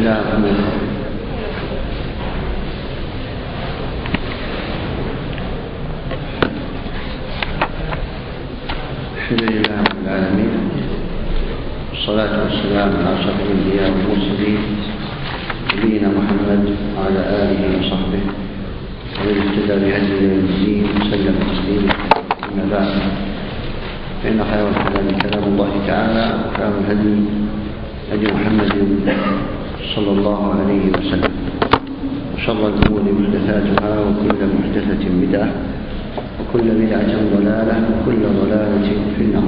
الله الرحمن الرحيم. الحمد لله رب العالمين، والصلاة والسلام على أشرف الأنبياء والمرسلين نبينا محمد وعلى آله وصحبه ومن اهتدى بهديه إلى يوم الدين وسلم تسليما. أما بعد، فإن خير الكلام كلام الله تعالى، وخير الهدي هدي محمد صلى الله عليه وسلم، وشر الأمور محدثاتها، وكل محدثة بدعة، وكل بدعة ضلالة، وكل ضلالة في النار.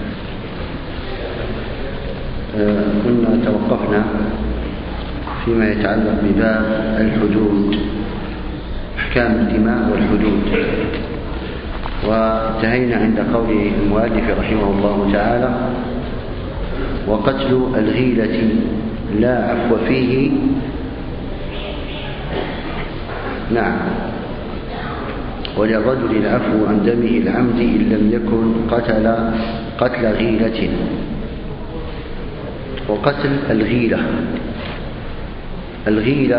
كنا توقفنا فيما يتعلق بباب الحدود، أحكام الدماء والحدود، وانتهينا عند قول المؤلف رحمه الله تعالى: وقتل الغيلة لا عفو فيه. نعم، وللرجل العفو عن دمه العمد إن لم يكن قتل غيلة. وقتل الغيلة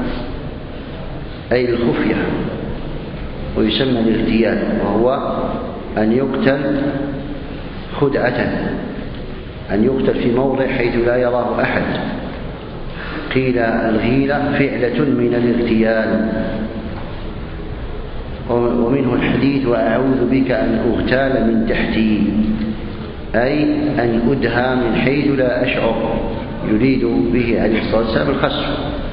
أي الخفية، ويسمى الاغتيال، وهو أن يقتل خدعة، أن يقتل في موضع حيث لا يراه أحد. قيل الغيلة فعلة من الاغتيال، ومنه الحديث: وأعوذ بك أن أغتال من تحتي، أي أن أدهى من حيث لا أشعر، يريد به عليه الصلاة والسلام الخسف.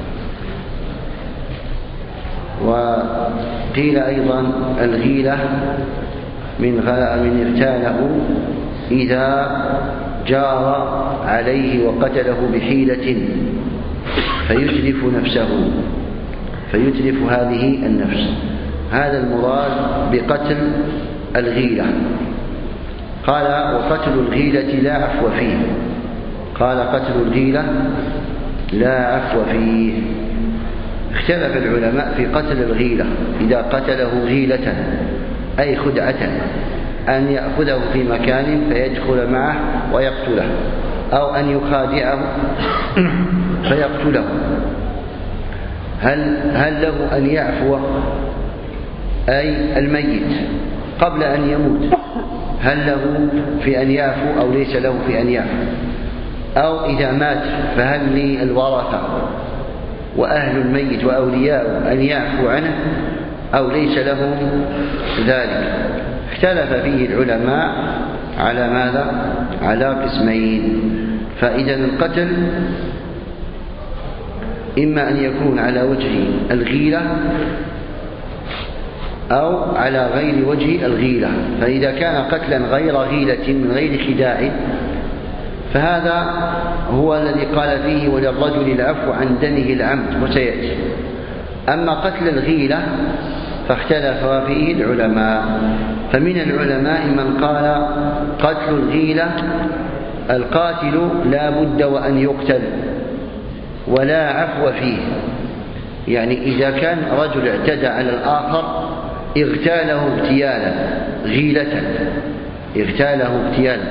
وقيل أيضا الغيلة من اغتاله إذا جار عليه وقتله بحيلة فيتلف نفسه، فيتلف هذه النفس. هذا المراد بقتل الغيلة. قال: وقتل الغيلة لا عفو فيه. قال: قتل الغيلة لا عفو فيه. اختلف العلماء في قتل الغيلة. إذا قتله غيلة أي خدعة، أن يأخذه في مكان فيدخل معه ويقتله، أو أن يخادعه فيقتله، هل له أن يعفو أي الميت قبل أن يموت؟ هل له في أن يعفو أو ليس له في أن يعفو؟ أو إذا مات فهل للورثة وأهل الميت وأولياء أن يعفو عنه أو ليس له ذلك؟ اختلف فيه العلماء على ماذا؟ على قسمين. فإذا القتل إما أن يكون على وجه الغيلة أو على غير وجه الغيلة. فإذا كان قتلا غير غيلة من غير خداع فهذا هو الذي قال فيه: وللرجل العفو عن دمه العمد، وسيأتي. أما قتل الغيلة فاختلف فيه العلماء، فمن العلماء من قال قتل الغيلة القاتل لا بد وأن يقتل ولا عفو فيه. يعني إذا كان رجل اعتدى على الآخر اغتاله اغتيالا غيلة، اغتاله اغتيالا.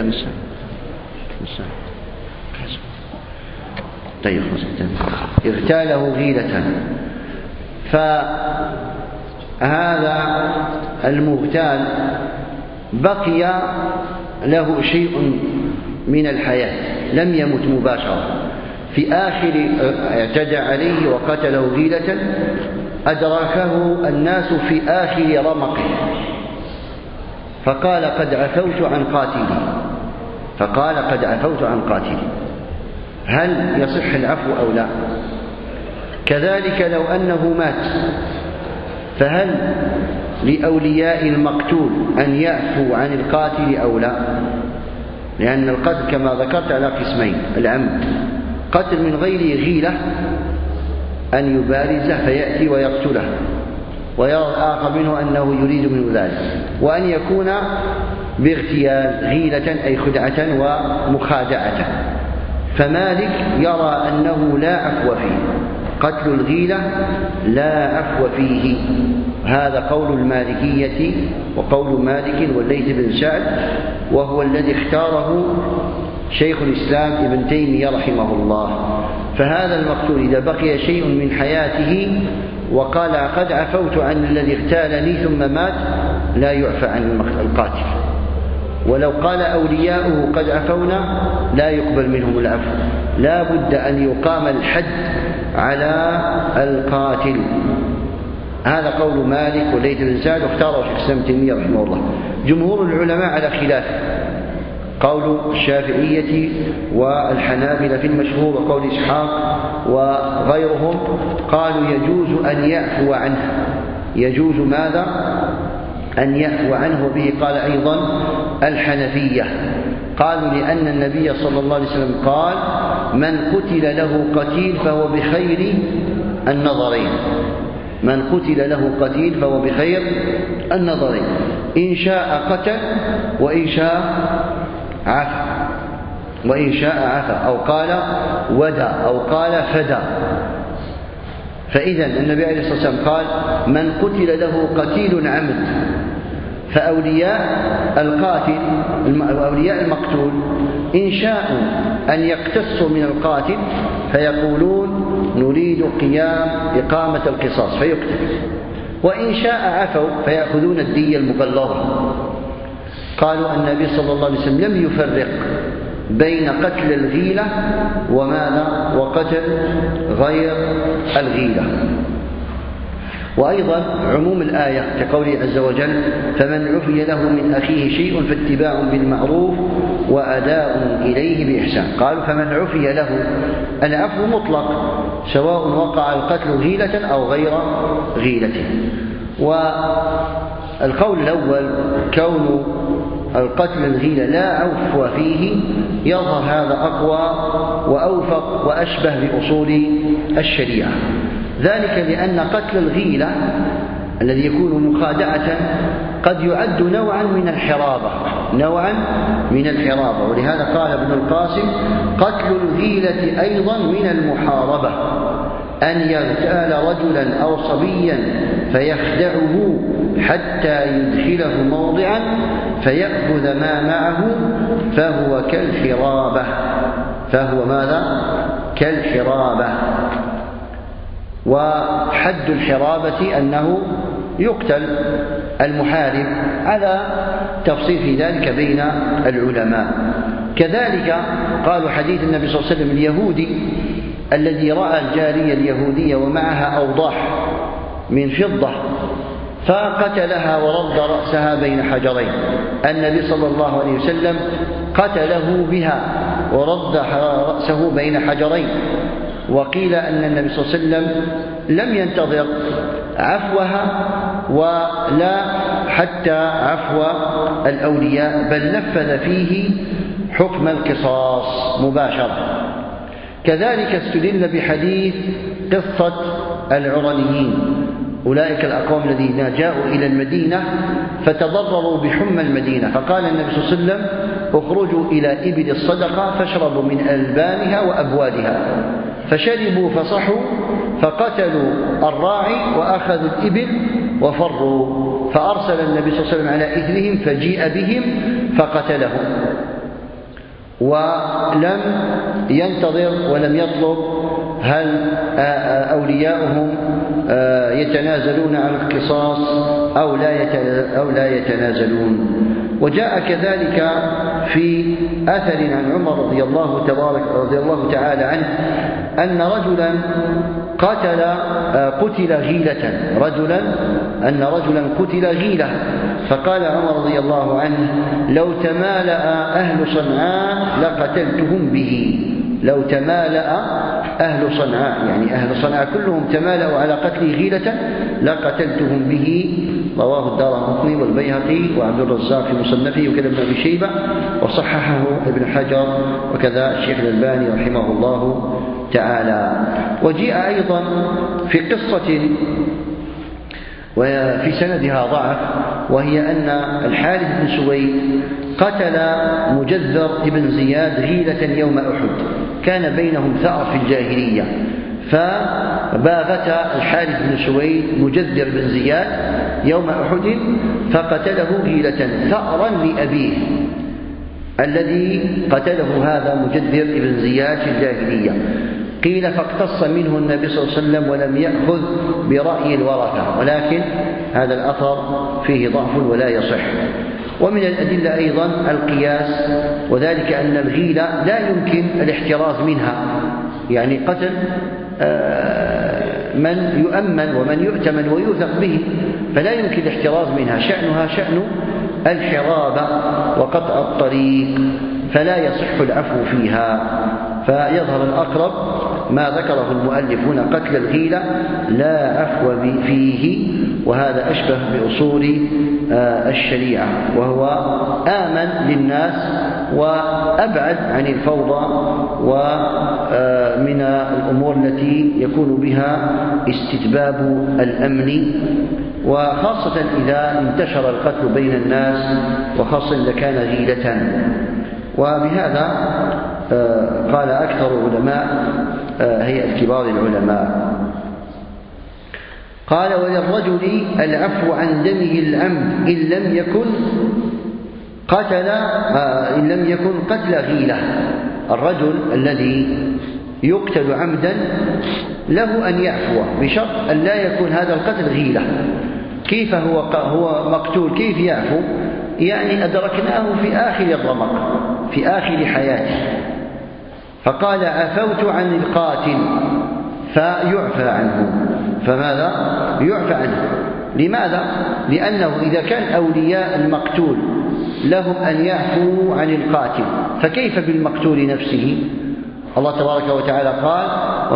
طيب، اغتاله غيلة، فهذا المغتال بقي له شيء من الحياة، لم يمت مباشرة. في آخر اعتدى عليه وقتله غيلة، أدركه الناس في آخر رمقه فقال: قد عفوت عن قاتلي. هل يصح العفو أو لا؟ كذلك لو أنه مات، فهل لأولياء المقتول أن يعفوا عن القاتل أو لا؟ لأن القتل كما ذكرت على قسمين: العمد، قتل من غير غيلة، أن يبارزه فيأتي ويقتله ويرى الآخر منه أنه يريد منه ذلك، وأن يكون باغتيال، غيلة أي خدعة ومخادعة. فمالك يرى أنه لا عفو فيه، قتل الغيلة لا عفو فيه. هذا قول المالكية وقول مالك والليث بن سعد، وهو الذي اختاره شيخ الإسلام ابن تيمية رحمه الله. فهذا المقتول إذا بقي شيء من حياته وقال قد عفوت عن الذي اغتالني ثم مات لا يعفى عن القاتل، ولو قال أولياؤه قد عفونا لا يقبل منهم العفو، لا بد أن يقام الحد على القاتل. هذا قول مالك وليث بن سعد واختاره شيخ الإسلام ابن تيمية رحمه الله. جمهور العلماء على خلاف، قول الشافعية والحنابلة في المشهور وقول إسحاق وغيرهم قالوا يجوز أن يعفو عنه. يجوز ماذا؟ أن يعفو عنه. به قال أيضا الحنفية، قالوا لأن النبي صلى الله عليه وسلم قال من قتل له قتيل فهو بخير النظرين. من قتل له قتيل فهو بخير النظرين، إن شاء قتل وإن شاء عفا، وإن شاء عفا، أو قال ودى أو قال فدى. فإذا النبي عليه الصلاة والسلام قال من قتل له قتيل عمد، فأولياء القاتل أولياء المقتول إن شاءوا أن يقتصوا من القاتل فيقولون نريد إقامة القصاص فيقتل، وإن شاء عفوا فيأخذون الدية المغلظة. قالوا النبي صلى الله عليه وسلم لم يفرق بين قتل الغيلة وماذا وقتل غير الغيلة. وأيضا عموم الآية كقوله عز وجل فمن عفي له من أخيه شيء فاتباع بالمعروف وأداء إليه بإحسان. قالوا فمن عفي له، العفو مطلق سواء وقع القتل غيلة أو غير غيلة. والقول الأول كون القتل الغيلة لا عفو فيه يظهر هذا أقوى وأوفق وأشبه بأصول الشريعة، ذلك لأن قتل الغيلة الذي يكون مخادعة قد يعد نوعا من الحرابة، نوعا من الحرابة. ولهذا قال ابن القاسم قتل الغيلة أيضا من المحاربة، أن يغتال رجلا أو صبيا فيخدعه حتى يدخله موضعا فيأخذ ما معه فهو كالحرابة. فهو ماذا؟ كالحرابة. وحد الحرابة أنه يقتل المحارب، على تفصيل في ذلك بين العلماء. كذلك قالوا حديث النبي صلى الله عليه وسلم اليهودي الذي رأى الجارية اليهودية ومعها أوضاح من فضة فقتلها ورد رأسها بين حجرين، النبي صلى الله عليه وسلم قتله بها ورد رأسه بين حجرين. وقيل أن النبي صلى الله عليه وسلم لم ينتظر عفوها ولا حتى عفو الأولياء، بل نفذ فيه حكم القصاص مباشرة. كذلك استدل بحديث قصة العرنيين، أولئك الأقوام الذين جاءوا إلى المدينة فتضرروا بحمى المدينة، فقال النبي صلى الله عليه وسلم اخرجوا إلى إبل الصدقة فاشربوا من ألبانها وأبوالها، فشربوا فصحوا فقتلوا الراعي وأخذوا الإبل وفروا، فأرسل النبي صلى الله عليه وسلم على إثرهم فجيء بهم فقتلهم، ولم ينتظر ولم يطلب هل أولياؤهم يتنازلون عن القصاص أو لا يتنازلون. وجاء كذلك في أثر عن عمر رضي الله تعالى عنه أن رجلا قتل غيلة، أن رجلا قتل غيلة، فقال عمر رضي الله عنه لو تمالأ أهل صنعاء لقتلتهم به. لو تمالأ أهل صنعاء يعني أهل صنعاء كلهم تمالأوا على قتل غيلة لقتلتهم به. رواه الدارقطني والبيهقي وعبد الرزاق في مصنفه وكذا ابن أبي شيبة، وصححه ابن حجر وكذا الشيخ الألباني رحمه الله تعالى. وجيء أيضا في قصة وفي سندها ضعف، وهي أن الحارث بن سويد قتل مجذر بن زياد غيلة يوم أحد، كان بينهم ثأر في الجاهلية، فباغت الحارث بن سويد مجذر بن زياد يوم أحد فقتله غيلة ثأرا لأبيه الذي قتله هذا مجذر بن زياد في الجاهلية. قيل فاقتص منه النبي صلى الله عليه وسلم ولم يأخذ برأي الورثة، ولكن هذا الأثر فيه ضعف ولا يصح. ومن الأدلة أيضا القياس، وذلك أن الغيلة لا يمكن الاحتراز منها، يعني قتل من يؤمن ومن يؤتمن ويوثق به، فلا يمكن الاحتراز منها، شأنها شأن الحرابة وقطع الطريق، فلا يصح العفو فيها. فيظهر الأقرب ما ذكره المؤلف هنا، قتل الغيلة لا عفو فيه، وهذا أشبه بأصول الشريعة، وهو آمن للناس وأبعد عن الفوضى ومن الأمور التي يكون بها استتباب الأمن، وخاصة إذا انتشر القتل بين الناس، وخاصة إذا كان غيلة. وبهذا قال أكثر علماء هيئة كبار العلماء. قال وللرجل العفو عن دمه العمد إن لم يكن قتل غيلة. الرجل الذي يقتل عمدا له أن يعفو بشرط أن لا يكون هذا القتل غيلة. كيف هو مقتول كيف يعفو؟ يعني أدركناه في آخر الرمق، في آخر حياته، فقال عفوت عن القاتل فيعفى عنه. فماذا؟ يعفى عنه. لماذا؟ لأنه إذا كان أولياء المقتول لهم أن يعفوا عن القاتل، فكيف بالمقتول نفسه؟ الله تبارك وتعالى قال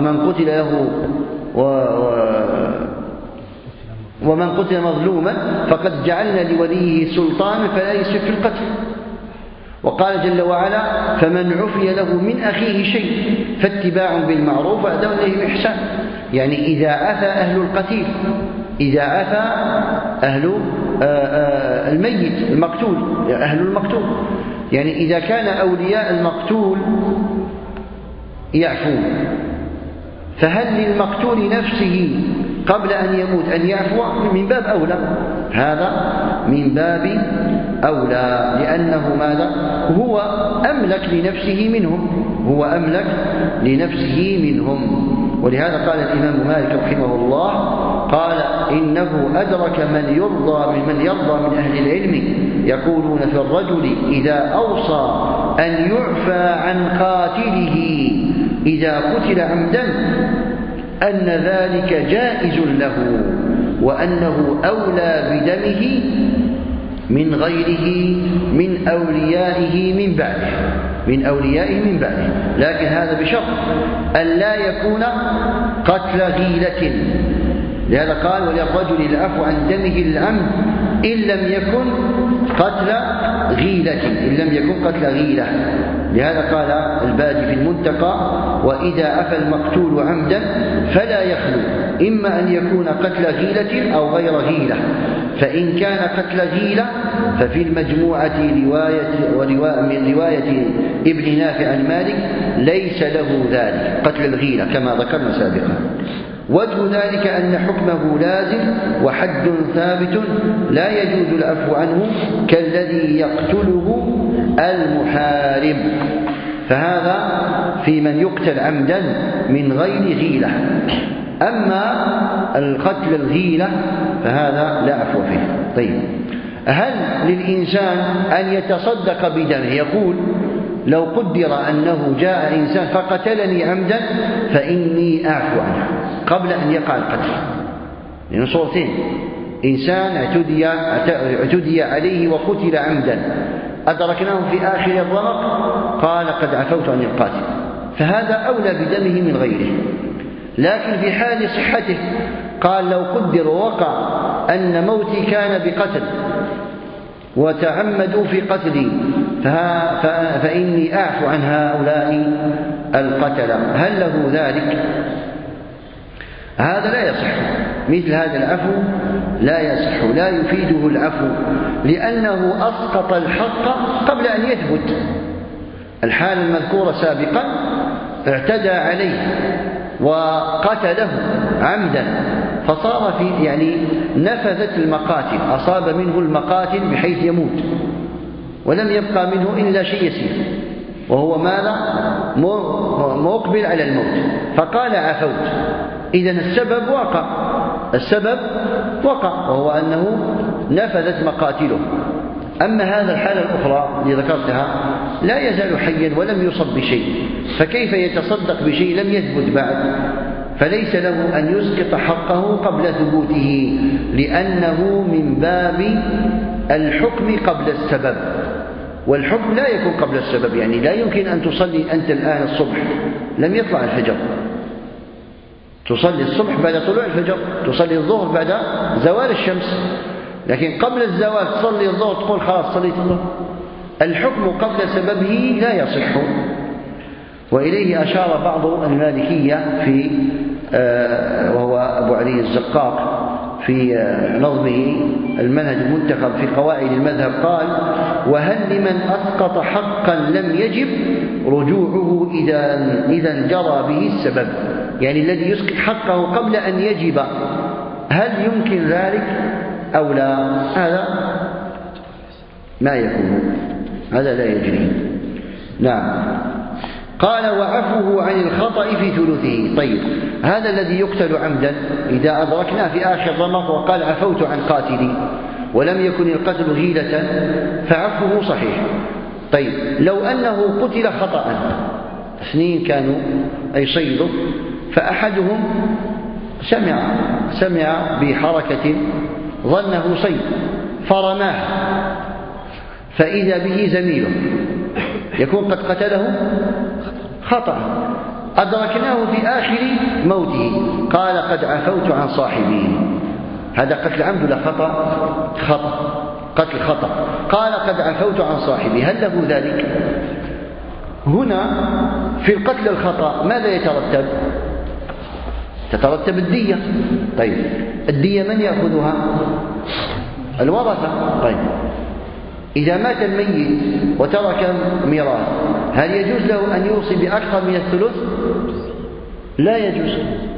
ومن قتل مظلوما فقد جعلنا لوليه سلطانا فلا يسرف في القتل. وقال جل وعلا فمن عفي له من أخيه شيء فاتباع بالمعروف وأداء إليه بإحسان. يعني إذا عفى أهل القتيل، إذا عفى أهل الميت المقتول، أهل المقتول، يعني إذا كان أولياء المقتول يعفون، فهل للمقتول نفسه قبل أن يموت أن يعفو؟ من باب أولى، هذا من باب أولى، لأنه ماذا؟ هو أملك لنفسه منهم، هو أملك لنفسه منهم. ولهذا قال الإمام مالك رحمه الله قال إنه أدرك من يرضى من أهل العلم يقولون في الرجل إذا أوصى أن يعفى عن قاتله إذا قتل عمدا أن ذلك جائز له، وأنه أولى بدمه من غيره من أوليائه من بعده، لكن هذا بشرط أن لا يكون قتل غيلة. لهذا قال وللرجل العفو عن دمه العمد إن لم يكن قتل غيلة. لهذا قال البادي في المنتقى وإذا عفى المقتول عمدا فلا يخلو إما أن يكون قتل غيلة أو غير غيلة، فإن كان قتل غيلة ففي المجموعة من رواية ابن نافع عن مالك ليس له ذلك قتل الغيلة كما ذكرنا سابقا. وجه ذلك أن حكمه لازم وحد ثابت لا يجوز العفو عنه كالذي يقتله المحارب، فهذا في من يقتل عمدا من غير غيلة. أما القتل الغيلة فهذا لا عفو فيه. طيب، هل للإنسان أن يتصدق بدمه؟ يقول لو قدر أنه جاء إنسان فقتلني عمدا فإني أعفو عنه قبل أن يقع القتل. لأن صورتين، إنسان اعتدي عليه وقتل عمدا، أدركناه في آخر الرمق قال قد عفوت عن القاتل، فهذا أولى بدمه من غيره. لكن في حال صحته قال لو قدر ووقع أن موتي كان بقتل وتعمدوا في قتلي فإني أعفو عن هؤلاء القتلة، هل له ذلك؟ هذا لا يصح، مثل هذا العفو لا يصح، لا يفيده العفو، لأنه أسقط الحق قبل أن يثبت. الحال المذكورة سابقا اعتدى عليه وقتله عمدا، فصار في نفذت المقاتل، أصاب منه المقاتل بحيث يموت ولم يبقى منه إلا شيء يسير. وهو ماذا؟ مقبل على الموت، فقال عفوت. إذن السبب وقع وهو أنه نفذت مقاتله. أما هذا الحالة الأخرى اللي ذكرتها لا يزال حيا ولم يصب بشيء، فكيف يتصدق بشيء لم يثبت بعد؟ فليس له أن يسقط حقه قبل ثبوته، لأنه من باب الحكم قبل السبب، والحكم لا يكون قبل السبب. يعني لا يمكن أن تصلي أنت الآن الصبح لم يطلع الفجر، تصلي الصبح بعد طلوع الفجر، تصلي الظهر بعد زوال الشمس، لكن قبل الزوال تصلي الظهر تقول خلاص صليت الظهر. الحكم قبل سببه لا يصح. وإليه أشار بعض المالكية في وهو أبو علي الزقاق في نظمه المنهج المنتخب في قواعد المذهب قال: وهل لمن أسقط حقا لم يجب رجوعه إذا جرى به السبب؟ يعني الذي يسقط حقه قبل أن يجب، هل يمكن ذلك أو لا؟ هذا ما يكون، هذا لا يجري. نعم. قال: وعفوه عن الخطأ في ثلثه. طيب، هذا الذي يقتل عمدا إذا أدركنا في آخر ضمه وقال عفوت عن قاتلي ولم يكن القتل هيلة فعفوه صحيح. طيب، لو أنه قتل خطأ، اثنين كانوا يصيدوا، فأحدهم سمع بحركة ظنه صيد فرماه، فإذا به زميله يكون قد قتله خطأ، أدركناه في آخر موته، قال قد عفوت عن صاحبه. هذا قتل عمد ولا خطأ؟ قتل خطأ. قال قد عفوت عن صاحبه، هل له ذلك؟ هنا في القتل الخطأ ماذا يترتب؟ تترتب الدية. طيب، الدية من يأخذها؟ الورثة. طيب، إذا مات الميت وترك ميراث، هل يجوز له أن يوصي بأكثر من الثلث؟ لا يجوز.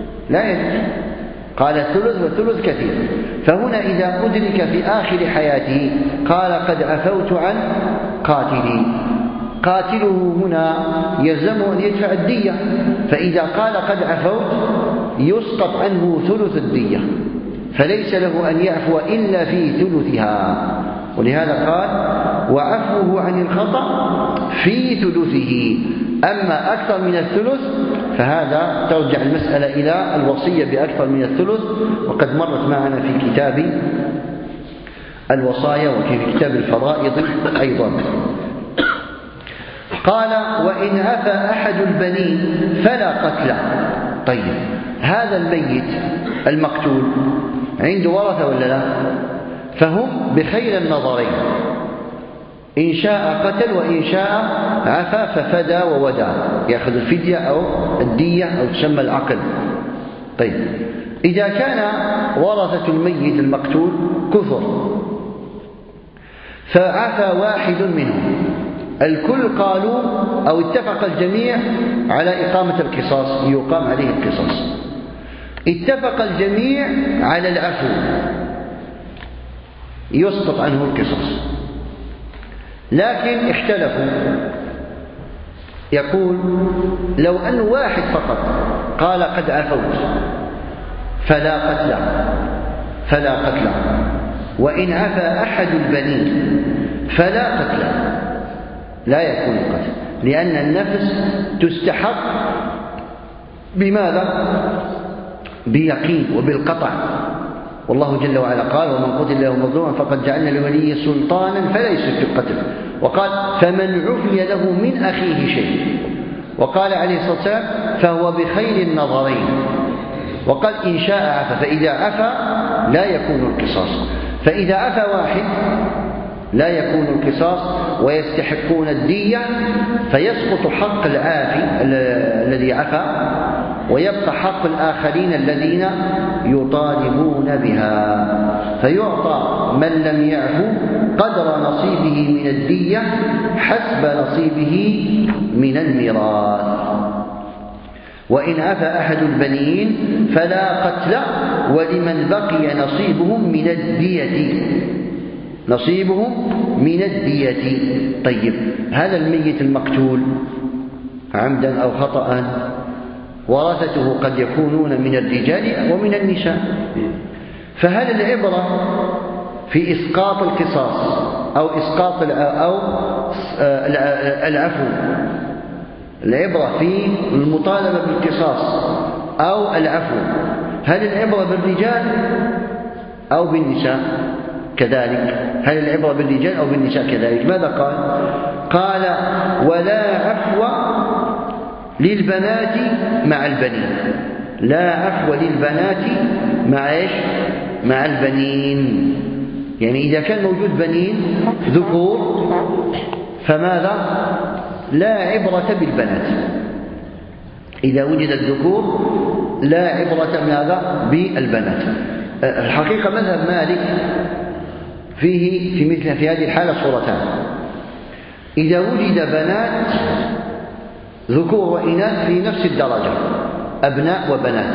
قال الثلث، والثلث كثير. فهنا إذا أدرك في آخر حياته قال قد عفوت عن قاتلي، قاتله هنا يلزمه أن يدفع الدية، فإذا قال قد عفوت يسقط عنه ثلث الدية، فليس له أن يعفو إلا في ثلثها. ولهذا قال وعفوه عن الخطأ في ثلثه. أما أكثر من الثلث فهذا ترجع المسألة إلى الوصية بأكثر من الثلث، وقد مرت معنا في كتاب الوصايا وفي كتاب الفرائض أيضا. قال وإن عفى أحد البنين فلا قتل. طيب، هذا الميت المقتول عنده ورثة ولا لا؟ فهم بخير النظرين، إن شاء قتل وإن شاء عفى ففدى وودى، يأخذ الفدية أو الدية أو تسمى العقل. طيب، إذا كان ورثة الميت المقتول كثر فعفى واحد منهم، الكل قالوا أو اتفق الجميع على إقامة القصاص، يقام عليه القصاص، اتفق الجميع على العفو يسقط عنه القصاص، لكن اختلفوا. يقول لو أن واحد فقط قال قد عفوت فلا قتل، وإن عفى أحد البنين فلا قتل، لا يكون القتل، لأن النفس تستحق بماذا؟ بيقين وبالقطع. والله جل وعلا قال ومن قتل له مظلوما فقد جعلنا لوليه سلطانا فلا يسرف في القتل، وقال فمن عفي له من أخيه شيء، وقال عليه الصلاة والسلام فهو بخير النظرين، وقال إن شاء عفى، فإذا عفى لا يكون القصاص، فإذا عفى واحد لا يكون القصاص ويستحقون الدية، فيسقط حق العافي الذي عفى ويبقى حق الآخرين الذين يطالبون بها، فيعطى من لم يعفو قدر نصيبه من الدية حسب نصيبه من الميراث. وإن عفى أحد البنين فلا قتل ولمن بقي نصيبهم من الدية. نصيبهم من الدية. طيب، هذا الميت المقتول عمدا أو خطأ ورثته قد يكونون من الرجال ومن النساء، فهل العبرة في إسقاط القصاص أو إسقاط العفو، العبرة في المطالبة بالقصاص أو العفو، هل العبرة بالرجال أو بالنساء كذلك؟ هل العبرة بالرجال أو بالنساء كذلك؟ ماذا قال؟ قال: ولا عفو للبنات مع البنين. لا عفو للبنات مع إيش؟ مع البنين. يعني إذا كان موجود بنين ذكور فماذا؟ لا عبرة بالبنات. إذا وجد الذكور لا عبرة ماذا؟ بالبنات. الحقيقة مذهب مالك فيه في هذه الحالة صورتان: إذا وجد بنات ذكور وإناث في نفس الدرجة، أبناء وبنات،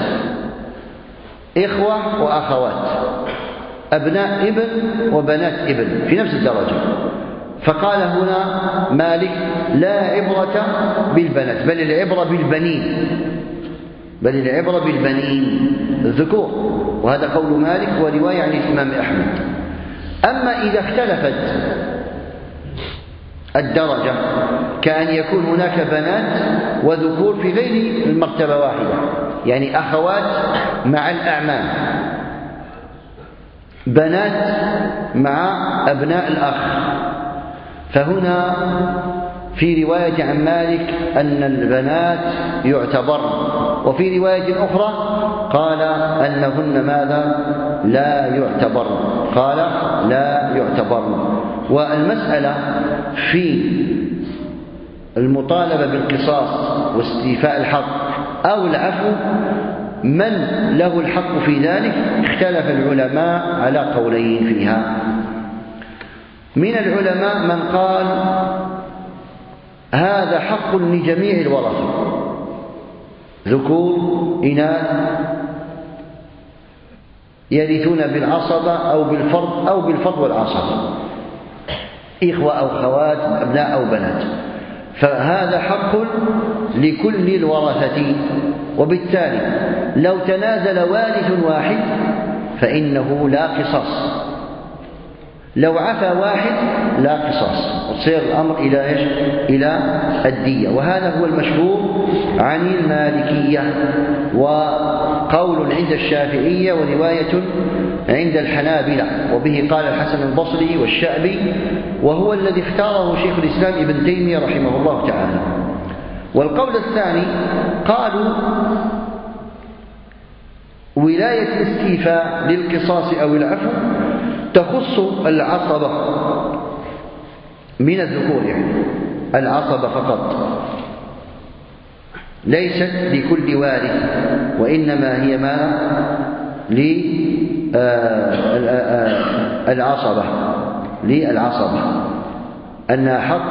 إخوة وأخوات، أبناء ابن وبنات ابن في نفس الدرجة، فقال هنا مالك: لا عبرة بالبنات، بل العبرة بالبنين، بل العبرة بالبنين الذكور. وهذا قول مالك ورواية عن الإمام أحمد. أما إذا اختلفت الدرجة، كأن يكون هناك بنات وذكور في غير المرتبة واحدة، يعني أخوات مع الأعمام، بنات مع أبناء الأخ، فهنا في رواية عن مالك أن البنات يعتبر، وفي رواية أخرى قال أنهن ماذا؟ لا يعتبر، قال لا يعتبر. والمسألة في المطالبة بالقصاص واستيفاء الحق أو العفو، من له الحق في ذلك؟ اختلف العلماء على قولين فيها. من العلماء من قال هذا حق لجميع الورثة، ذكور إناث، يرثون بالعصبة أو بالفرض أو بالفرض والعصبة، إخوة أو خوات، أبناء أو بنات، فهذا حق لكل الورثة. وبالتالي لو تنازل وارث واحد فإنه لا قصاص، لو عفى واحد لا قصاص، وتصير الأمر إلى إيش؟ إلى الدية. وهذا هو المشهور عن المالكية، وقول عند الشافعية، ورواية عند الحنابلة، وبه قال الحسن البصري والشعبي، وهو الذي اختاره شيخ الإسلام ابن تيمية رحمه الله تعالى. والقول الثاني قالوا ولاية الاستيفاء للقصاص أو العفو تخص العصبة من الذكور، يعني العصبة فقط، ليست لكل وارث، وإنما هي ما للعصبة، أنها حق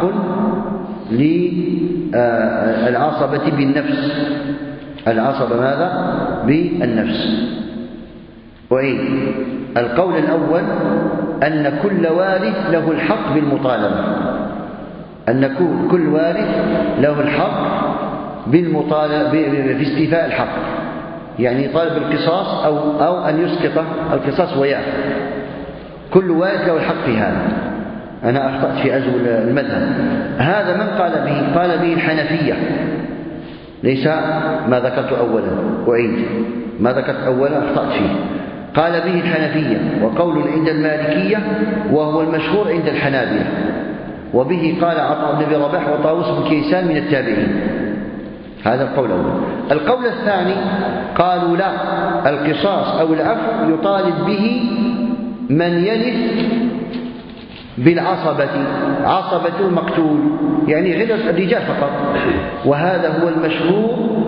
للعصبة بالنفس، العصبة ماذا؟ بالنفس. وإيه؟ القول الأول أن كل وارث له الحق بالمطالبة، أن كل وارث له الحق بالمطالبة في استيفاء الحق، يعني يطالب القصاص أو أن يسقط القصاص ويعفو، كل وارث له الحق في هذا. أنا أخطأت في أزو المذهب. هذا من قال به؟ قال به الحنفية، ليس ما ذكرت أولا، أعيد ما ذكرت أولا أخطأت فيه. قال به الحنفية، وقول عند المالكية، وهو المشهور عند الحنابلة، وبه قال عطاء بن أبي رباح وطاووس بن كيسان من التابعين. هذا القول الأول. القول الثاني قالوا لا، القصاص أو العفو يطالب به من يرث بالعصبة، عصبة المقتول، يعني غير الرجال فقط. وهذا هو المشهور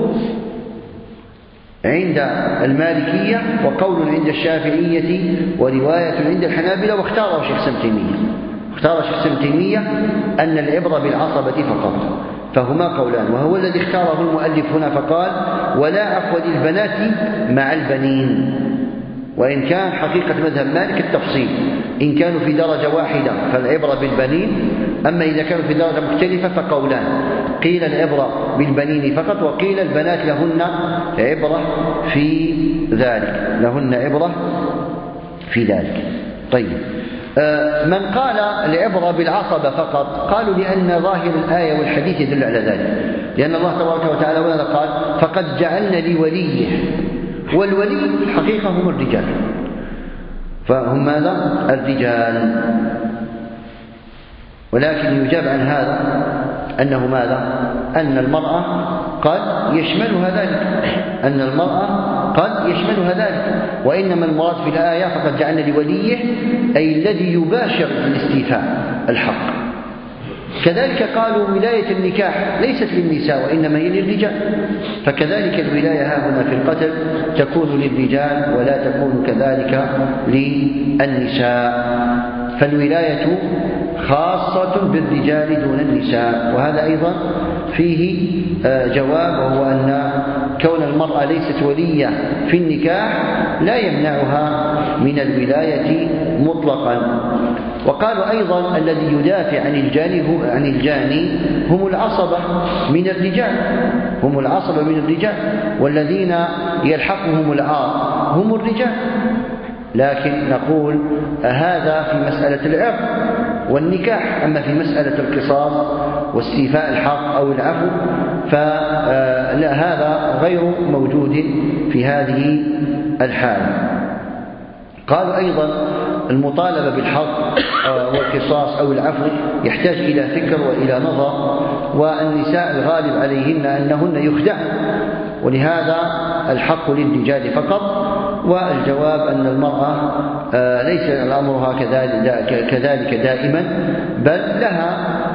عند المالكية، وقول عند الشافعية، ورواية عند الحنابلة، واختاره شيخ سم تيمية أن العبرة بالعصبة فقط. فهما قولان، وهو الذي اختاره المؤلف هنا فقال ولا عفو للبنات مع البنين، وإن كان حقيقة مذهب مالك التفصيل، إن كانوا في درجة واحدة فالعبرة بالبنين، أما إذا كانوا في درجة مختلفة فقولان، قيل العبرة بالبنين فقط، وقيل البنات لهن عبرة في ذلك، لهن عبرة في ذلك. طيب، من قال العبرة بالعصبة فقط قالوا لأن ظاهر الآية والحديث يدل على ذلك، لأن الله تبارك وتعالى ماذا قال؟ فقد جعلنا لوليه، والولي في الحقيقة هم الرجال، فهم ماذا؟ الرجال. ولكن يجاب عن هذا أنه ماذا؟ أن المرأة قد يشملها ذلك، أن المرأة قد يشملها ذلك، وإنما المراد في الآية فقد جعلنا لوليه أي الذي يباشر الاستيفاء الحق. كذلك قالوا ولاية النكاح ليست للنساء وإنما هي للرجال، فكذلك الولاية هاهنا في القتل تكون للرجال ولا تكون كذلك للنساء، فالولاية خاصة بالرجال دون النساء. وهذا أيضا فيه جواب، وهو أن كون المرأة ليست ولية في النكاح لا يمنعها من الولاية مطلقا. وقالوا أيضا الذي يدافع عن الجاني هم العصبة من الرجال، هم العصبة من الرجال، والذين يلحقهم العار هم الرجال. لكن نقول هذا في مسألة العرض والنكاح، أما في مسألة القصاص واستيفاء الحق أو العفو فلا، هذا غير موجود في هذه الحالة. قالوا أيضا المطالبة بالحق والقصاص أو العفو يحتاج إلى فكر وإلى نظر، والنساء الغالب عليهن أنهن يخدعن، ولهذا الحق للرجال فقط. والجواب أن المرأة ليس الأمر كذلك دائما، بل لها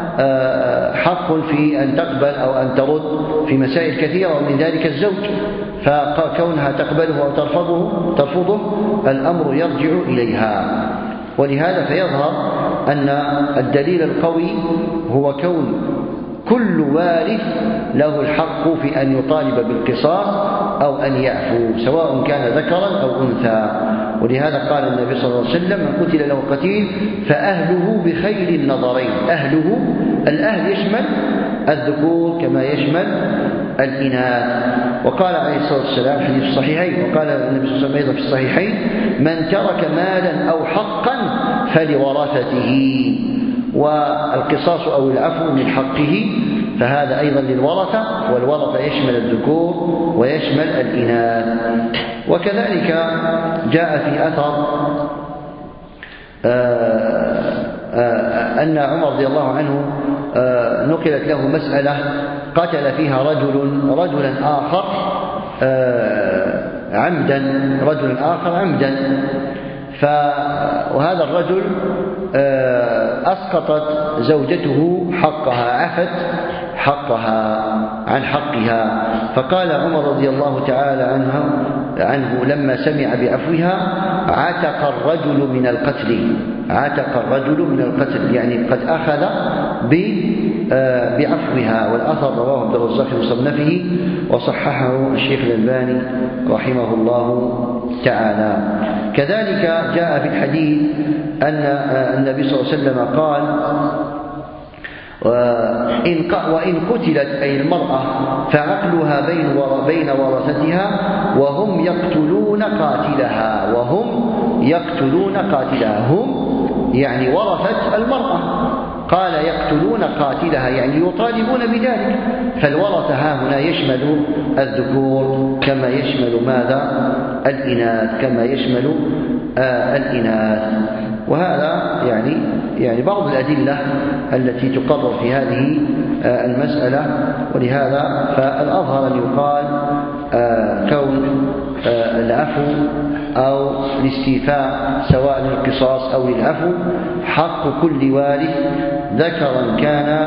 حق في أن تقبل أو أن ترد في مسائل كثيرة، ومن ذلك الزوج، فكونها تقبله أو ترفضه الأمر يرجع إليها. ولهذا فيظهر أن الدليل القوي هو كون كل وارث له الحق في أن يطالب بالقصاص أو أن يعفو، سواء كان ذكرا أو أنثى. ولهذا قال النبي صلى الله عليه وسلم من قتل له قتيل فأهله بخير النظرين. الأهل يشمل الذكور كما يشمل الإناث. وقال عليه الصلاة والسلام في حديث الصحيحين، وقال النبي صلى الله عليه وسلم أيضا في الصحيحين من ترك مالا أو حقا فلورثته، والقصاص أو العفو من حقه فهذا أيضا للورثة، والورثة يشمل الذكور ويشمل الإناث. وكذلك جاء في أثر أن عمر رضي الله عنه نقلت له مسألة قتل فيها رجلا آخر عمدا، وهذا الرجل أسقطت زوجته حقها، عفت حقها عن حقها، فقال عمر رضي الله تعالى عنه لما سمع بعفوها عتق الرجل من القتل، يعني قد أخذ بعفوها. والأثر رواه عبد الرزاق في مصنفه وصححه الشيخ الألباني رحمه الله تعالى. كذلك جاء في الحديث أن النبي صلى الله عليه وسلم قال وإن قتلت أي المرأة فعقلها بين ورثتها وهم يقتلون قاتلها، هم يعني ورثة المرأة، قال يقتلون قاتلها يعني يطالبون بذلك. فالورثة هنا يشمل الذكور كما يشمل ماذا؟ الإناث. وهذا يعني بعض الأدلة التي تقرر في هذه المسألة. ولهذا فالأظهر أن يقال كون العفو أو الاستيفاء سواء للقصاص أو للعفو حق كل وارث ذكرا كان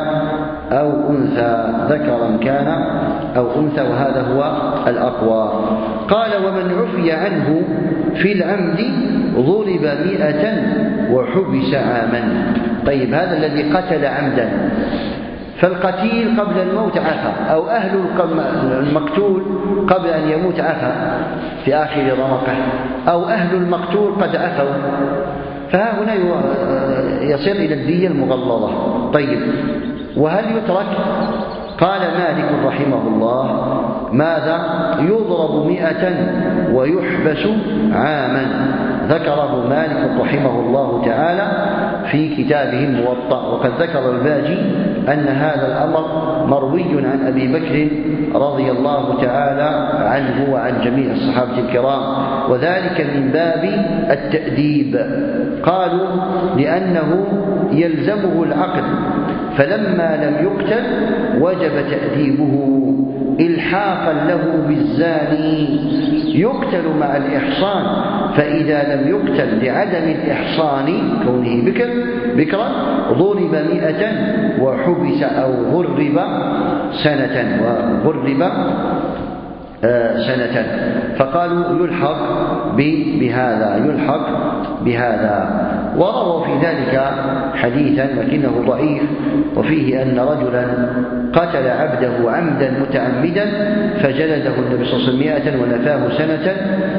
أو أنثى، وهذا هو الأقوى. قال ومن عفي عنه في العمد ضرب 100 وحبس عاما. طيب، هذا الذي قتل عمدا، فالقتيل قبل الموت عفا، أو أهل المقتول قبل أن يموت عفا في آخر رمقه، أو أهل المقتول قد عفوا، فها هنا يصير إلى الدية المغلظة. طيب، وهل يترك؟ قال مالك رحمه الله: ماذا؟ يضرب 100 ويحبس عاما. ذكره مالك رحمه الله تعالى في كتابه الموطأ. وقد ذكر الباجي أن هذا الأمر مروي عن أبي بكر رضي الله تعالى عنه وعن جميع الصحابة الكرام، وذلك من باب التأديب. قالوا لأنه يلزمه العقل، فلما لم يقتل وجب تأديبه إلحاقا له بالزاني. يقتل مع الإحصان، فإذا لم يقتل لعدم الإحصان كونه بكرا ضرب 100 وحبس أو غرب سنة. فقالوا يلحق بهذا. ورووا في ذلك حديثا لكنه ضعيف، وفيه أن رجلا قتل عبده عمدا متعمدا فجلده النبي صلى الله عليه وسلم 100 ونفاه سنة،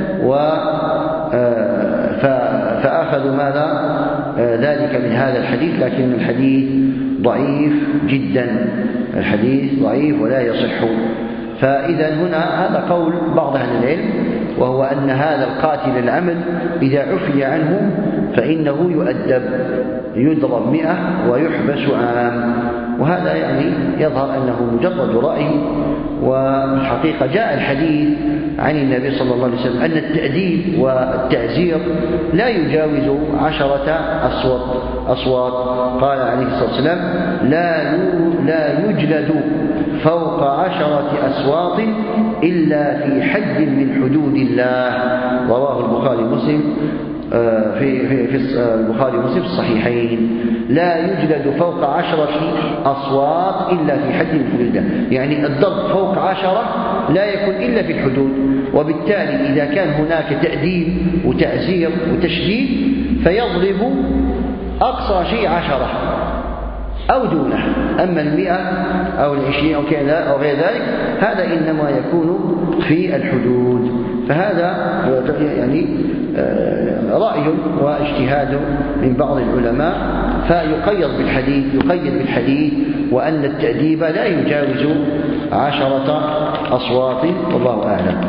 فأخذوا ماذا ذلك من هذا الحديث، لكن الحديث ضعيف جدا، الحديث ضعيف ولا يصح. فإذا هنا هذا قول بعض أهل العلم، وهو أن هذا القاتل العمد إذا عفي عنه فإنه يؤدب، يضرب 100 ويحبس عام. وهذا يعني يظهر أنه مجرد رأي، والحقيقة جاء الحديث عن النبي صلى الله عليه وسلم أن التأديب والتعزير لا يجاوز 10 أصوات. قال عليه الصلاة والسلام: لا يجلد فوق 10 أصوات إلا في حد من حدود الله. رواه البخاري ومسلم في البخاري ومسلم في الصحيحين. لا يجلد فوق 10 أصوات إلا في حد من حدود الله، يعني الضرب فوق 10 لا يكون إلا في الحدود. وبالتالي إذا كان هناك تأديب وتعزير وتشديد فيضرب أقصى شيء 10 أو دونه. أما 100 أو 20 أو كذا أو غير ذلك هذا إنما يكون في الحدود. فهذا يعني رأي واجتهاد من بعض العلماء، فيقيد بالحديث وأن التأديب لا يجاوز 10 أصوات، والله أعلم.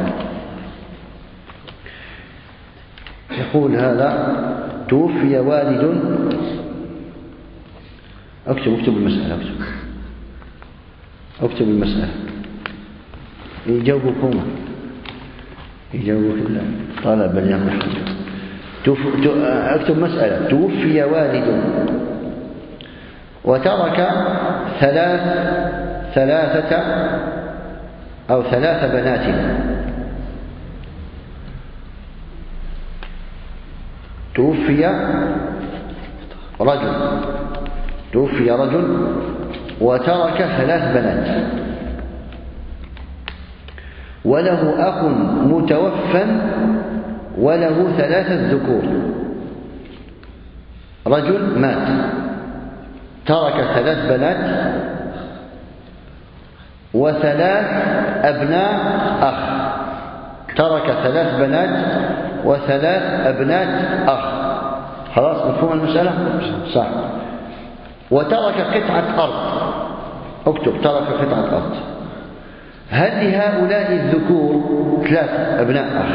يقول هذا: توفي والد. اكتب المسألة، اكتب المسألة. يجاوبكم طالب اليوم. اكتب مسألة: توفي والد وترك ثلاث بنات. توفي رجل وترك 3 بنات، وله أخ متوفى وله 3 ذكور. رجل مات ترك 3 بنات و3 أبناء أخ. ترك 3 بنات و3 أبناء أخ. خلاص مفهوم المسألة؟ صح. وترك قطعة أرض. اكتب: ترك قطعة أرض. هل لهؤلاء الذكور 3 أبناء أخ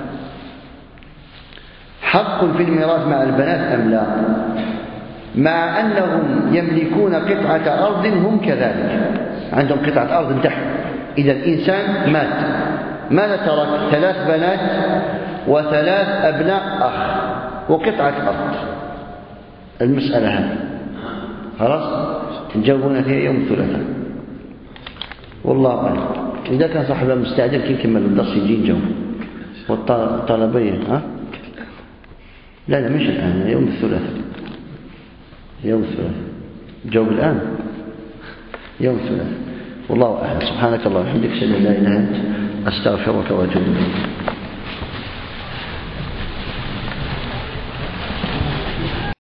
حق في الميراث مع البنات أم لا؟ مع أنهم يملكون قطعة أرض هم كذلك، عندهم قطعة أرض تحت. إذا الإنسان مات، ماذا ترك؟ 3 بنات و3 أبناء أخ وقطعة أرض. المسألة هذه خلاص تجاوبون فيها يوم الثلاثاء، والله أعلم. إذا كان صاحب مستعجل كي يكمل الدرس يجي نجاوب، والطلبية لا مش الآن، يوم الثلاثاء. جاوب الآن يوم الثلاثاء، والله أعلم. سبحانك اللهم وبحمدك، أشهد أن لا إله إلا أنت، أستغفرك وأتوب إليك.